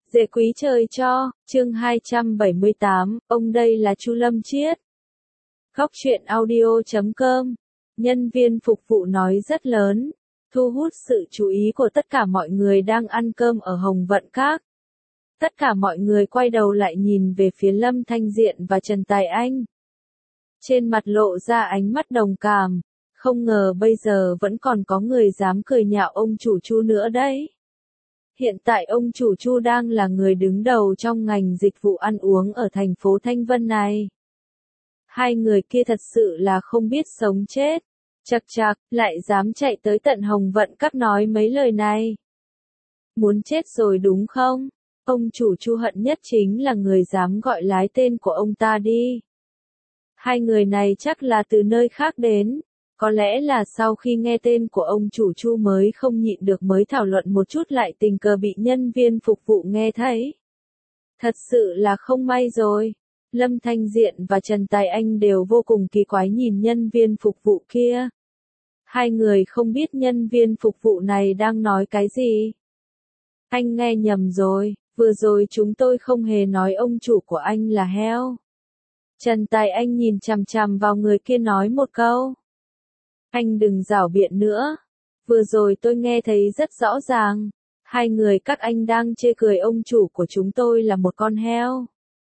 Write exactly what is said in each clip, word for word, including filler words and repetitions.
Dễ quý trời cho, chương hai trăm bảy mươi tám, ông đây là Chu Lâm Chiết. Góc truyện audio chấm com. Nhân viên phục vụ nói rất lớn, thu hút sự chú ý của tất cả mọi người đang ăn cơm ở Hồng Vận Các. Tất cả mọi người quay đầu lại nhìn về phía Lâm Thanh Diện và Trần Tài Anh. Trên mặt lộ ra ánh mắt đồng cảm, không ngờ bây giờ vẫn còn có người dám cười nhạo ông chủ Chu nữa đấy. Hiện tại ông chủ Chu đang là người đứng đầu trong ngành dịch vụ ăn uống ở thành phố Thanh Vân này. Hai người kia thật sự là không biết sống chết. Chậc chậc, lại dám chạy tới tận Hồng Vận Các nói mấy lời này. Muốn chết rồi đúng không? Ông chủ Chu hận nhất chính là người dám gọi lái tên của ông ta đi. Hai người này chắc là từ nơi khác đến. Có lẽ là sau khi nghe tên của ông chủ Chu mới không nhịn được mới thảo luận một chút lại tình cờ bị nhân viên phục vụ nghe thấy. Thật sự là không may rồi. Lâm Thanh Diện và Trần Tài Anh đều vô cùng kỳ quái nhìn nhân viên phục vụ kia. Hai người không biết nhân viên phục vụ này đang nói cái gì. Anh nghe nhầm rồi, vừa rồi chúng tôi không hề nói ông chủ của anh là heo. Trần Tài Anh nhìn chằm chằm vào người kia nói một câu. Anh đừng giảo biện nữa. Vừa rồi tôi nghe thấy rất rõ ràng. Hai người các anh đang chê cười ông chủ của chúng tôi là một con heo.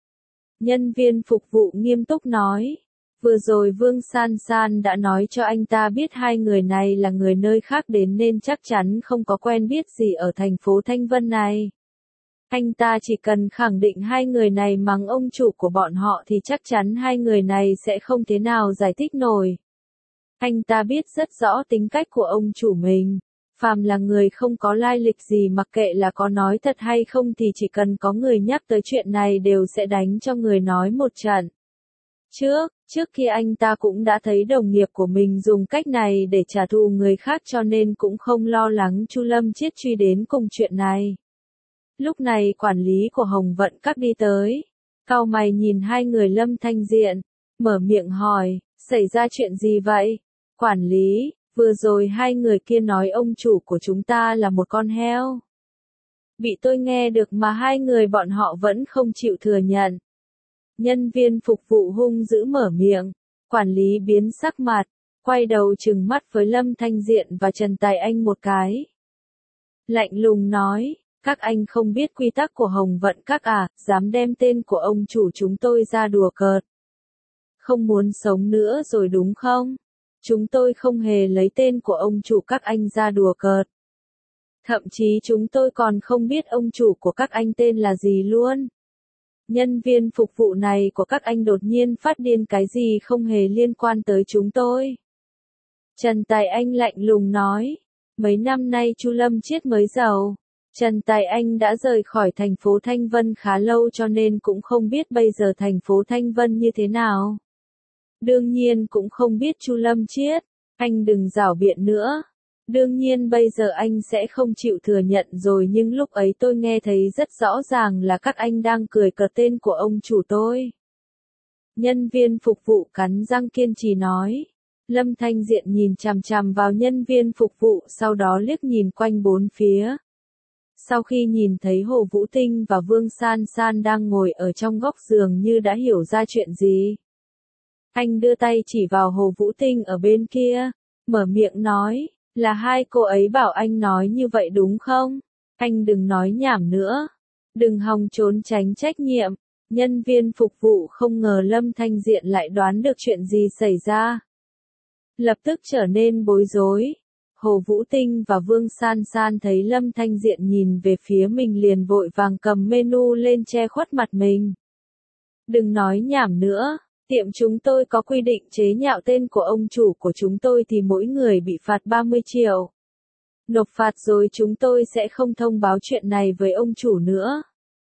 Nhân viên phục vụ nghiêm túc nói. Vừa rồi Vương San San đã nói cho anh ta biết hai người này là người nơi khác đến nên chắc chắn không có quen biết gì ở thành phố Thanh Vân này. Anh ta chỉ cần khẳng định hai người này mắng ông chủ của bọn họ thì chắc chắn hai người này sẽ không thế nào giải thích nổi. Anh ta biết rất rõ tính cách của ông chủ mình. Phàm là người không có lai lịch gì mặc kệ là có nói thật hay không thì chỉ cần có người nhắc tới chuyện này đều sẽ đánh cho người nói một trận. Trước, trước khi anh ta cũng đã thấy đồng nghiệp của mình dùng cách này để trả thù người khác cho nên cũng không lo lắng Chu Lâm Chiết truy đến cùng chuyện này. Lúc này quản lý của Hồng Vận Các đi tới. Cau mày nhìn hai người Lâm Thanh Diện. Mở miệng hỏi, xảy ra chuyện gì vậy? Quản lý, vừa rồi hai người kia nói ông chủ của chúng ta là một con heo. Bị tôi nghe được mà hai người bọn họ vẫn không chịu thừa nhận. Nhân viên phục vụ hung dữ mở miệng. Quản lý biến sắc mặt, quay đầu trừng mắt với Lâm Thanh Diện và Trần Tài Anh một cái. Lạnh lùng nói, các anh không biết quy tắc của Hồng Vận Các à, dám đem tên của ông chủ chúng tôi ra đùa cợt. Không muốn sống nữa rồi đúng không? Chúng tôi không hề lấy tên của ông chủ các anh ra đùa cợt. Thậm chí chúng tôi còn không biết ông chủ của các anh tên là gì luôn. Nhân viên phục vụ này của các anh đột nhiên phát điên cái gì không hề liên quan tới chúng tôi. Trần Tài Anh lạnh lùng nói, mấy năm nay Chu Lâm Chiết mới giàu. Trần Tài Anh đã rời khỏi thành phố Thanh Vân khá lâu cho nên cũng không biết bây giờ thành phố Thanh Vân như thế nào. Đương nhiên cũng không biết Chu Lâm Chiết, anh đừng giảo biện nữa. Đương nhiên bây giờ anh sẽ không chịu thừa nhận rồi nhưng lúc ấy tôi nghe thấy rất rõ ràng là các anh đang cười cợt tên của ông chủ tôi. Nhân viên phục vụ cắn răng kiên trì nói. Lâm Thanh Diện nhìn chằm chằm vào nhân viên phục vụ sau đó liếc nhìn quanh bốn phía. Sau khi nhìn thấy Hồ Vũ Tinh và Vương San San đang ngồi ở trong góc giường như đã hiểu ra chuyện gì. Anh đưa tay chỉ vào Hồ Vũ Tinh ở bên kia, mở miệng nói, là hai cô ấy bảo anh nói như vậy đúng không? Anh đừng nói nhảm nữa, đừng hòng trốn tránh trách nhiệm. Nhân viên phục vụ không ngờ Lâm Thanh Diện lại đoán được chuyện gì xảy ra. Lập tức trở nên bối rối. Hồ Vũ Tinh và Vương San San thấy Lâm Thanh Diện nhìn về phía mình liền vội vàng cầm menu lên che khuất mặt mình. Đừng nói nhảm nữa. Tiệm chúng tôi có quy định chế nhạo tên của ông chủ của chúng tôi thì mỗi người bị phạt ba mươi triệu. Nộp phạt rồi chúng tôi sẽ không thông báo chuyện này với ông chủ nữa.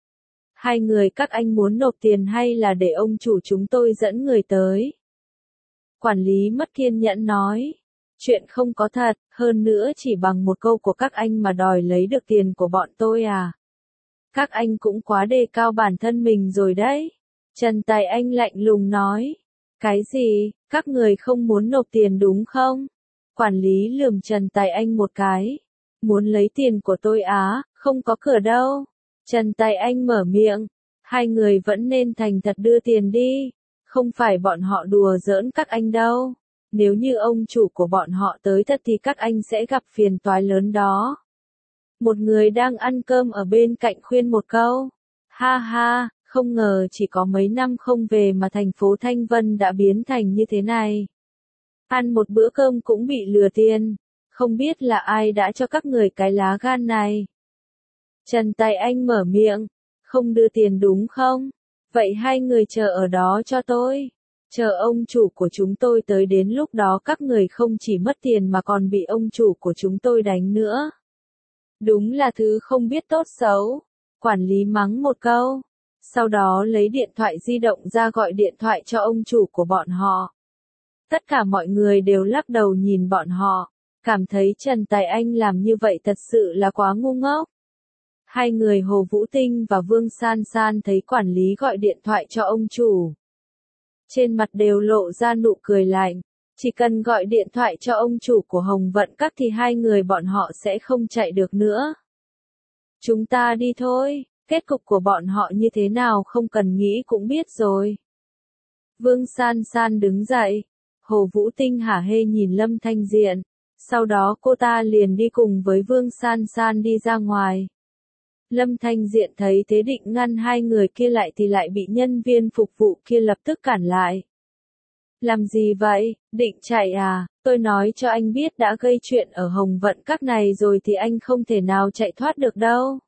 Hai người các anh muốn nộp tiền hay là để ông chủ chúng tôi dẫn người tới? Quản lý mất kiên nhẫn nói. Chuyện không có thật, hơn nữa chỉ bằng một câu của các anh mà đòi lấy được tiền của bọn tôi à? Các anh cũng quá đề cao bản thân mình rồi đấy. Trần Tài Anh lạnh lùng nói. Cái gì, các người không muốn nộp tiền đúng không? Quản lý lườm Trần Tài Anh một cái. Muốn lấy tiền của tôi á, không có cửa đâu. Trần Tài Anh mở miệng, hai người vẫn nên thành thật đưa tiền đi, không phải bọn họ đùa giỡn các anh đâu. Nếu như ông chủ của bọn họ tới thật thì các anh sẽ gặp phiền toái lớn đó. Một người đang ăn cơm ở bên cạnh khuyên một câu. Ha ha, không ngờ chỉ có mấy năm không về mà thành phố Thanh Vân đã biến thành như thế này. Ăn một bữa cơm cũng bị lừa tiền, không biết là ai đã cho các người cái lá gan này. Trần Tài Anh mở miệng, không đưa tiền đúng không? Vậy hai người chờ ở đó cho tôi. Chờ ông chủ của chúng tôi tới, đến lúc đó các người không chỉ mất tiền mà còn bị ông chủ của chúng tôi đánh nữa. Đúng là thứ không biết tốt xấu. Quản lý mắng một câu. Sau đó lấy điện thoại di động ra gọi điện thoại cho ông chủ của bọn họ. Tất cả mọi người đều lắc đầu nhìn bọn họ, cảm thấy Trần Tài Anh làm như vậy thật sự là quá ngu ngốc. Hai người Hồ Vũ Tinh và Vương San San thấy quản lý gọi điện thoại cho ông chủ. Trên mặt đều lộ ra nụ cười lạnh, chỉ cần gọi điện thoại cho ông chủ của Hồng Vận Các thì hai người bọn họ sẽ không chạy được nữa. Chúng ta đi thôi, kết cục của bọn họ như thế nào không cần nghĩ cũng biết rồi. Vương San San đứng dậy, Hồ Vũ Tinh hả hê nhìn Lâm Thanh Diện, sau đó cô ta liền đi cùng với Vương San San đi ra ngoài. Lâm Thanh Diện thấy thế định ngăn hai người kia lại thì lại bị nhân viên phục vụ kia lập tức cản lại. Làm gì vậy, định chạy à, tôi nói cho anh biết đã gây chuyện ở Hồng Vận Các này rồi thì anh không thể nào chạy thoát được đâu.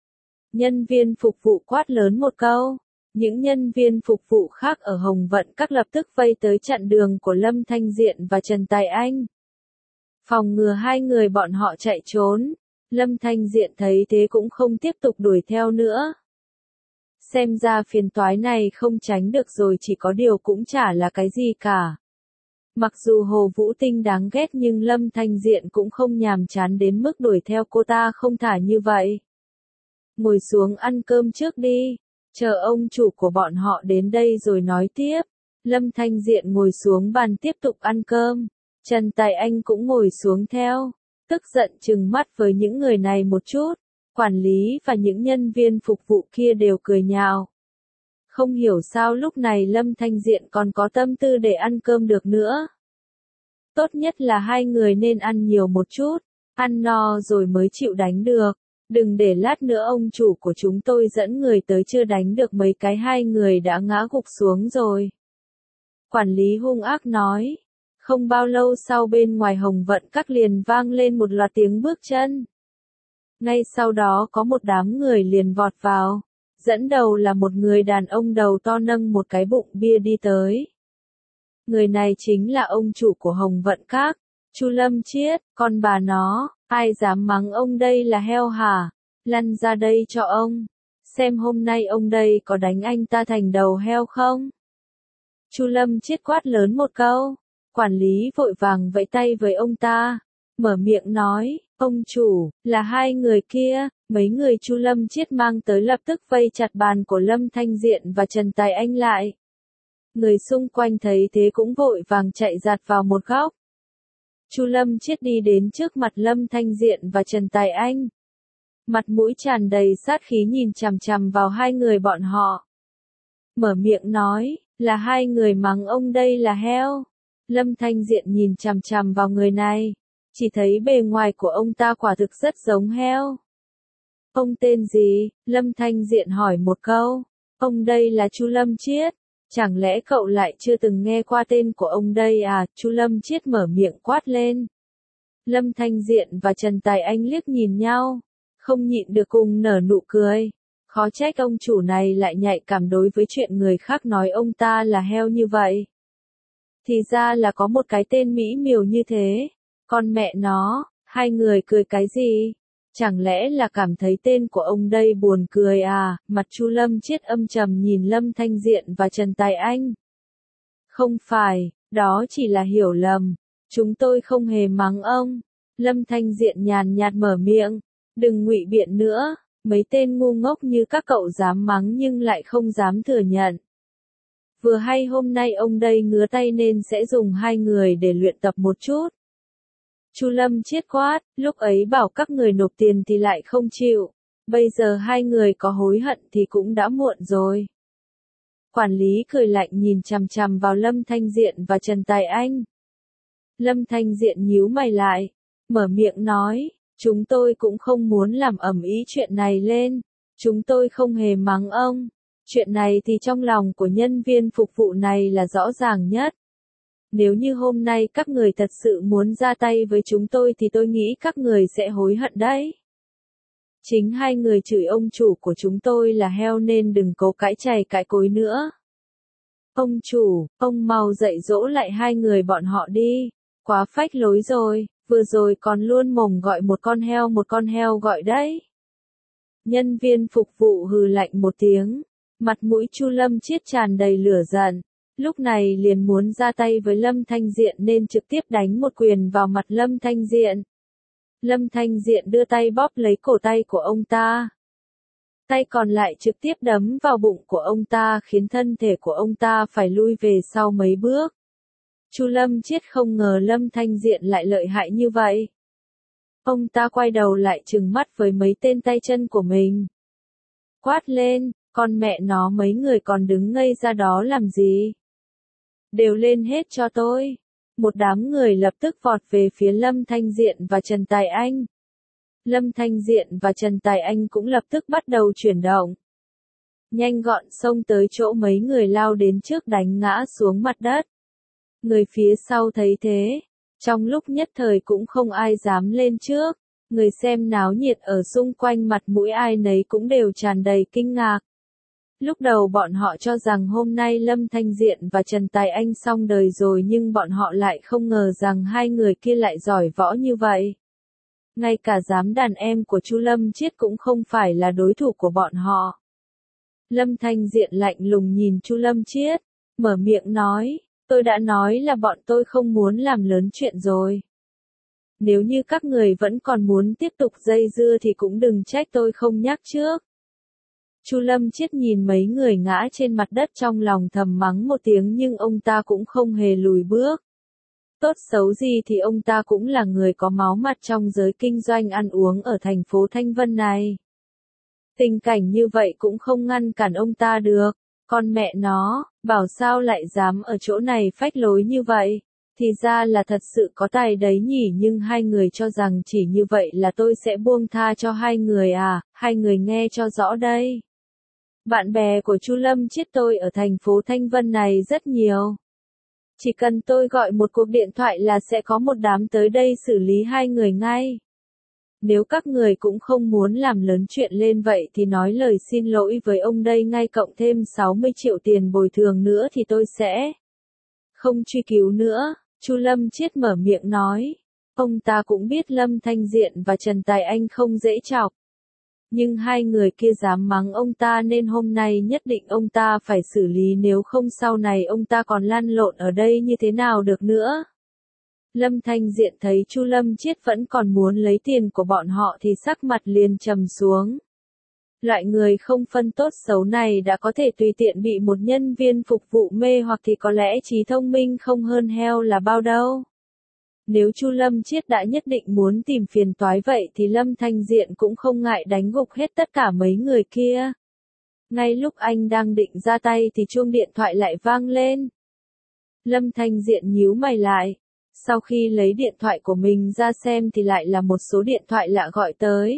Nhân viên phục vụ quát lớn một câu, những nhân viên phục vụ khác ở Hồng Vận Các lập tức vây tới chặn đường của Lâm Thanh Diện và Trần Tài Anh. Phòng ngừa hai người bọn họ chạy trốn. Lâm Thanh Diện thấy thế cũng không tiếp tục đuổi theo nữa. Xem ra phiền toái này không tránh được rồi, chỉ có điều cũng chả là cái gì cả. Mặc dù Hồ Vũ Tinh đáng ghét nhưng Lâm Thanh Diện cũng không nhàm chán đến mức đuổi theo cô ta không thả như vậy. Ngồi xuống ăn cơm trước đi, chờ ông chủ của bọn họ đến đây rồi nói tiếp. Lâm Thanh Diện ngồi xuống bàn tiếp tục ăn cơm. Trần Tài Anh cũng ngồi xuống theo. Tức giận trừng mắt với những người này một chút, quản lý và những nhân viên phục vụ kia đều cười nhạo. Không hiểu sao lúc này Lâm Thanh Diện còn có tâm tư để ăn cơm được nữa. Tốt nhất là hai người nên ăn nhiều một chút, ăn no rồi mới chịu đánh được. Đừng để lát nữa ông chủ của chúng tôi dẫn người tới chưa đánh được mấy cái hai người đã ngã gục xuống rồi. Quản lý hung ác nói. Không bao lâu sau bên ngoài Hồng Vận Các liền vang lên một loạt tiếng bước chân. Ngay sau đó có một đám người liền vọt vào. Dẫn đầu là một người đàn ông đầu to nâng một cái bụng bia đi tới. Người này chính là ông chủ của Hồng Vận Các, Chu Lâm Chiết, con bà nó, ai dám mắng ông đây là heo hả? Lăn ra đây cho ông. Xem hôm nay ông đây có đánh anh ta thành đầu heo không? Chu Lâm Chiết quát lớn một câu. Quản lý vội vàng vẫy tay với ông ta, mở miệng nói, ông chủ, là hai người kia. Mấy người Chu Lâm Chiết mang tới lập tức vây chặt bàn của Lâm Thanh Diện và Trần Tài Anh lại. Người xung quanh thấy thế cũng vội vàng chạy giạt vào một góc. Chu Lâm Chiết đi đến trước mặt Lâm Thanh Diện và Trần Tài Anh. Mặt mũi tràn đầy sát khí nhìn chằm chằm vào hai người bọn họ. Mở miệng nói, là hai người mắng ông đây là heo. Lâm Thanh Diện nhìn chằm chằm vào người này, chỉ thấy bề ngoài của ông ta quả thực rất giống heo. Ông tên gì? Lâm Thanh Diện hỏi một câu. Ông đây là Chu Lâm Chiết. Chẳng lẽ cậu lại chưa từng nghe qua tên của ông đây à? Chu Lâm Chiết mở miệng quát lên. Lâm Thanh Diện và Trần Tài Anh liếc nhìn nhau, không nhịn được cùng nở nụ cười. Khó trách ông chủ này lại nhạy cảm đối với chuyện người khác nói ông ta là heo như vậy. Thì ra là có một cái tên mỹ miều như thế. Con mẹ nó, hai người cười cái gì? Chẳng lẽ là cảm thấy tên của ông đây buồn cười à? Mặt Chu Lâm Chiết âm trầm nhìn Lâm Thanh Diện và Trần Tài Anh. Không phải, đó chỉ là hiểu lầm. Chúng tôi không hề mắng ông. Lâm Thanh Diện nhàn nhạt mở miệng. Đừng ngụy biện nữa, mấy tên ngu ngốc như các cậu dám mắng nhưng lại không dám thừa nhận. Vừa hay hôm nay ông đây ngứa tay nên sẽ dùng hai người để luyện tập một chút. Chu Lâm Chiết quát, lúc ấy bảo các người nộp tiền thì lại không chịu. Bây giờ hai người có hối hận thì cũng đã muộn rồi. Quản lý cười lạnh nhìn chằm chằm vào Lâm Thanh Diện và Trần Tài Anh. Lâm Thanh Diện nhíu mày lại, mở miệng nói, chúng tôi cũng không muốn làm ầm ĩ chuyện này lên, chúng tôi không hề mắng ông, chuyện này thì trong lòng của nhân viên phục vụ này là rõ ràng nhất. Nếu như hôm nay các người thật sự muốn ra tay với chúng tôi thì tôi nghĩ các người sẽ hối hận đấy. Chính hai người chửi ông chủ của chúng tôi là heo nên đừng cố cãi chày cãi cối nữa. Ông chủ, ông mau dạy dỗ lại hai người bọn họ đi, quá phách lối rồi, vừa rồi còn luôn mồm gọi một con heo một con heo gọi đấy. Nhân viên phục vụ hừ lạnh một tiếng, mặt mũi Chu Lâm Chiết tràn đầy lửa giận, lúc này liền muốn ra tay với Lâm Thanh Diện nên trực tiếp đánh một quyền vào mặt Lâm Thanh Diện. Lâm Thanh Diện đưa tay bóp lấy cổ tay của ông ta. Tay còn lại trực tiếp đấm vào bụng của ông ta khiến thân thể của ông ta phải lui về sau mấy bước. Chu Lâm Chiết không ngờ Lâm Thanh Diện lại lợi hại như vậy. Ông ta quay đầu lại trừng mắt với mấy tên tay chân của mình. Quát lên, con mẹ nó mấy người còn đứng ngây ra đó làm gì? Đều lên hết cho tôi. Một đám người lập tức vọt về phía Lâm Thanh Diện và Trần Tài Anh. Lâm Thanh Diện và Trần Tài Anh cũng lập tức bắt đầu chuyển động. Nhanh gọn xông tới chỗ mấy người lao đến trước đánh ngã xuống mặt đất. Người phía sau thấy thế, trong lúc nhất thời cũng không ai dám lên trước, người xem náo nhiệt ở xung quanh mặt mũi ai nấy cũng đều tràn đầy kinh ngạc. Lúc đầu bọn họ cho rằng hôm nay Lâm Thanh Diện và Trần Tài Anh xong đời rồi nhưng bọn họ lại không ngờ rằng hai người kia lại giỏi võ như vậy. Ngay cả giám đàn em của Chu Lâm Chiết cũng không phải là đối thủ của bọn họ. Lâm Thanh Diện lạnh lùng nhìn Chu Lâm Chiết, mở miệng nói, tôi đã nói là bọn tôi không muốn làm lớn chuyện rồi. Nếu như các người vẫn còn muốn tiếp tục dây dưa thì cũng đừng trách tôi không nhắc trước. Chu Lâm Chiết nhìn mấy người ngã trên mặt đất trong lòng thầm mắng một tiếng nhưng ông ta cũng không hề lùi bước. Tốt xấu gì thì ông ta cũng là người có máu mặt trong giới kinh doanh ăn uống ở thành phố Thanh Vân này. Tình cảnh như vậy cũng không ngăn cản ông ta được. Con mẹ nó, bảo sao lại dám ở chỗ này phách lối như vậy, thì ra là thật sự có tài đấy nhỉ, nhưng hai người cho rằng chỉ như vậy là tôi sẽ buông tha cho hai người à, hai người nghe cho rõ đây. Bạn bè của Chu Lâm Chiết tôi ở thành phố Thanh Vân này rất nhiều. Chỉ cần tôi gọi một cuộc điện thoại là sẽ có một đám tới đây xử lý hai người ngay. Nếu các người cũng không muốn làm lớn chuyện lên vậy thì nói lời xin lỗi với ông đây ngay, cộng thêm sáu mươi triệu tiền bồi thường nữa thì tôi sẽ không truy cứu nữa. Chu Lâm Chiết mở miệng nói. Ông ta cũng biết Lâm Thanh Diện và Trần Tài Anh không dễ chọc. Nhưng hai người kia dám mắng ông ta nên hôm nay nhất định ông ta phải xử lý, nếu không sau này ông ta còn lăn lộn ở đây như thế nào được nữa. Lâm Thanh Diện thấy Chu Lâm Chiết vẫn còn muốn lấy tiền của bọn họ thì sắc mặt liền trầm xuống. Loại người không phân tốt xấu này đã có thể tùy tiện bị một nhân viên phục vụ mê hoặc thì có lẽ trí thông minh không hơn heo là bao đâu. Nếu Chu Lâm Chiết đã nhất định muốn tìm phiền toái vậy thì Lâm Thanh Diện cũng không ngại đánh gục hết tất cả mấy người kia. Ngay lúc anh đang định ra tay thì chuông điện thoại lại vang lên. Lâm Thanh Diện nhíu mày lại. Sau khi lấy điện thoại của mình ra xem thì lại là một số điện thoại lạ gọi tới.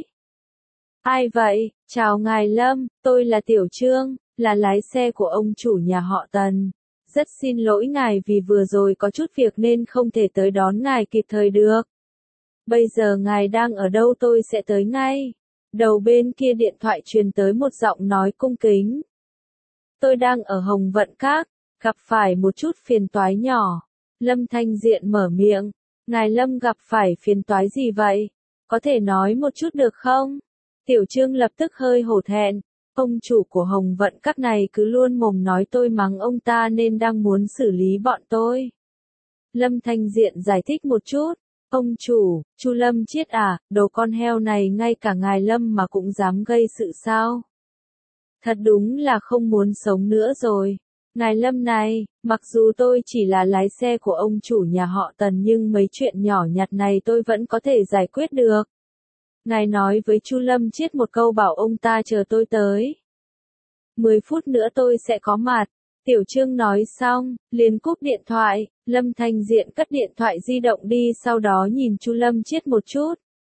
Ai vậy? Chào ngài Lâm, tôi là Tiểu Trương, là lái xe của ông chủ nhà họ Tần. Rất xin lỗi ngài vì vừa rồi có chút việc nên không thể tới đón ngài kịp thời được. Bây giờ ngài đang ở đâu tôi sẽ tới ngay. Đầu bên kia điện thoại truyền tới một giọng nói cung kính. Tôi đang ở Hồng Vận Các, gặp phải một chút phiền toái nhỏ. Lâm Thanh Diện mở miệng. Ngài Lâm gặp phải phiền toái gì vậy? Có thể nói một chút được không? Tiểu Trương lập tức hơi hổ thẹn. Ông chủ của Hồng Vận Các này cứ luôn mồm nói tôi mắng ông ta nên đang muốn xử lý bọn tôi. Lâm Thanh Diện giải thích một chút. Ông chủ, Chu Lâm Chiết à, đồ con heo này ngay cả ngài Lâm mà cũng dám gây sự sao? Thật đúng là không muốn sống nữa rồi. Ngài Lâm này, mặc dù tôi chỉ là lái xe của ông chủ nhà họ Tần nhưng mấy chuyện nhỏ nhặt này tôi vẫn có thể giải quyết được. Ngài nói với Chu Lâm Chiết một câu bảo ông ta chờ tôi tới. mười phút nữa tôi sẽ có mặt. Tiểu Trương nói xong, liền cúp điện thoại, Lâm Thanh Diện cất điện thoại di động đi sau đó nhìn Chu Lâm Chiết một chút.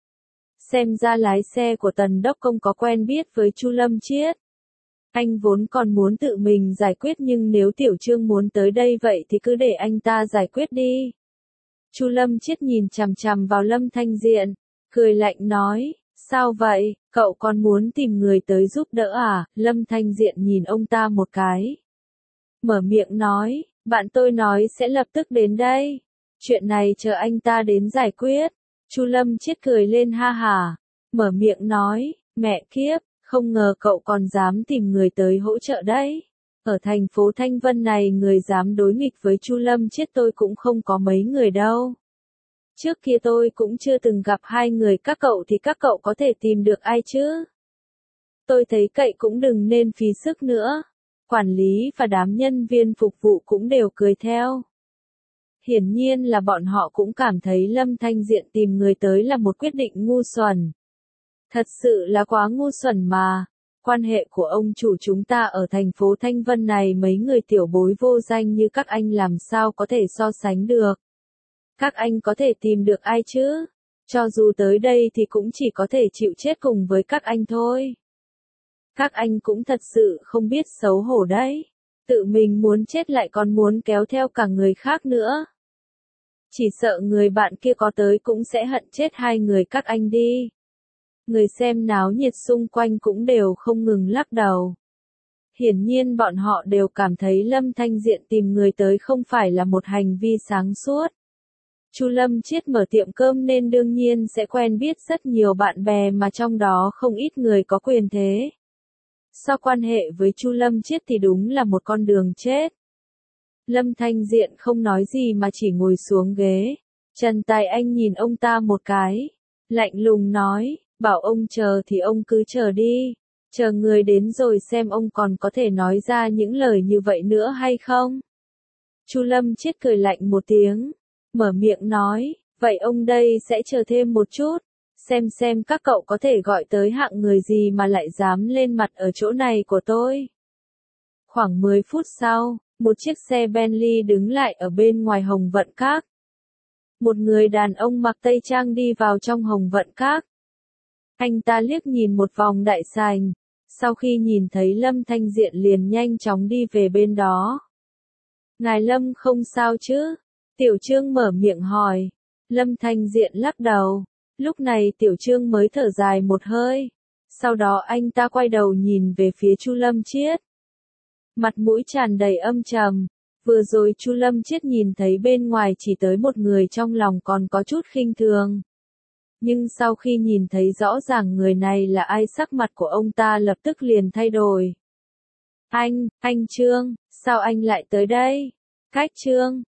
Xem ra lái xe của Tần Đốc Công có quen biết với Chu Lâm Chiết. Anh vốn còn muốn tự mình giải quyết nhưng nếu Tiểu Trương muốn tới đây vậy thì cứ để anh ta giải quyết đi. Chu Lâm Chiết nhìn chằm chằm vào Lâm Thanh Diện, cười lạnh nói, sao vậy, cậu còn muốn tìm người tới giúp đỡ à? Lâm Thanh Diện nhìn ông ta một cái. Mở miệng nói, bạn tôi nói sẽ lập tức đến đây. Chuyện này chờ anh ta đến giải quyết. Chu Lâm Chiết cười lên ha hả. Mở miệng nói, mẹ kiếp, không ngờ cậu còn dám tìm người tới hỗ trợ đấy. Ở thành phố Thanh Vân này người dám đối nghịch với Chu Lâm Chiết tôi cũng không có mấy người đâu. Trước kia tôi cũng chưa từng gặp hai người các cậu thì các cậu có thể tìm được ai chứ? Tôi thấy cậy cũng đừng nên phí sức nữa. Quản lý và đám nhân viên phục vụ cũng đều cười theo. Hiển nhiên là bọn họ cũng cảm thấy Lâm Thanh Diện tìm người tới là một quyết định ngu xuẩn. Thật sự là quá ngu xuẩn mà. Quan hệ của ông chủ chúng ta ở thành phố Thanh Vân này mấy người tiểu bối vô danh như các anh làm sao có thể so sánh được. Các anh có thể tìm được ai chứ? Cho dù tới đây thì cũng chỉ có thể chịu chết cùng với các anh thôi. Các anh cũng thật sự không biết xấu hổ đấy. Tự mình muốn chết lại còn muốn kéo theo cả người khác nữa. Chỉ sợ người bạn kia có tới cũng sẽ hận chết hai người các anh đi. Người xem náo nhiệt xung quanh cũng đều không ngừng lắc đầu. Hiển nhiên bọn họ đều cảm thấy Lâm Thanh Diện tìm người tới không phải là một hành vi sáng suốt. Chu Lâm Chiết mở tiệm cơm nên đương nhiên sẽ quen biết rất nhiều bạn bè mà trong đó không ít người có quyền thế. So quan hệ với Chu Lâm Chiết thì đúng là một con đường chết. Lâm Thanh Diện không nói gì mà chỉ ngồi xuống ghế. Trần Tài Anh nhìn ông ta một cái. Lạnh lùng nói, bảo ông chờ thì ông cứ chờ đi. Chờ người đến rồi xem ông còn có thể nói ra những lời như vậy nữa hay không. Chu Lâm Chiết cười lạnh một tiếng. Mở miệng nói, vậy ông đây sẽ chờ thêm một chút. Xem xem các cậu có thể gọi tới hạng người gì mà lại dám lên mặt ở chỗ này của tôi. Khoảng mười phút sau, một chiếc xe Bentley đứng lại ở bên ngoài Hồng Vận Các. Một người đàn ông mặc tây trang đi vào trong Hồng Vận Các. Anh ta liếc nhìn một vòng đại sảnh, sau khi nhìn thấy Lâm Thanh Diện liền nhanh chóng đi về bên đó. Ngài Lâm không sao chứ? Tiểu Trương mở miệng hỏi. Lâm Thanh Diện lắc đầu. Lúc này Tiểu Trương mới thở dài một hơi. Sau đó anh ta quay đầu nhìn về phía Chu Lâm Chiết. Mặt mũi tràn đầy âm trầm. Vừa rồi Chu Lâm Chiết nhìn thấy bên ngoài chỉ tới một người trong lòng còn có chút khinh thường. Nhưng sau khi nhìn thấy rõ ràng người này là ai sắc mặt của ông ta lập tức liền thay đổi. Anh, anh Trương, sao anh lại tới đây? Cách Trương,